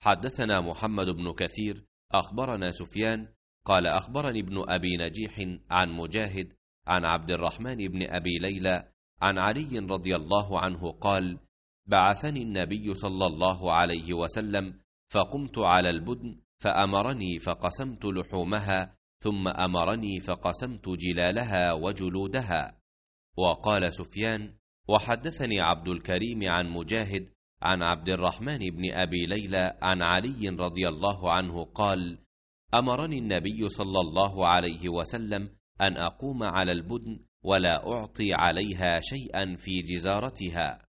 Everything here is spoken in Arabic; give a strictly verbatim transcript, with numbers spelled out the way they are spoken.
حدثنا محمد بن كثير أخبرنا سفيان قال أخبرني ابن أبي نجيح عن مجاهد عن عبد الرحمن بن أبي ليلى عن علي رضي الله عنه قال: بعثني النبي صلى الله عليه وسلم فقمت على البدن فأمرني فقسمت لحومها، ثم أمرني فقسمت جلالها وجلودها. وقال سفيان: وحدثني عبد الكريم عن مجاهد عن عبد الرحمن بن أبي ليلى عن علي رضي الله عنه قال: أمرني النبي صلى الله عليه وسلم أن أقوم على البدن ولا أعطي عليها شيئا في جزارتها.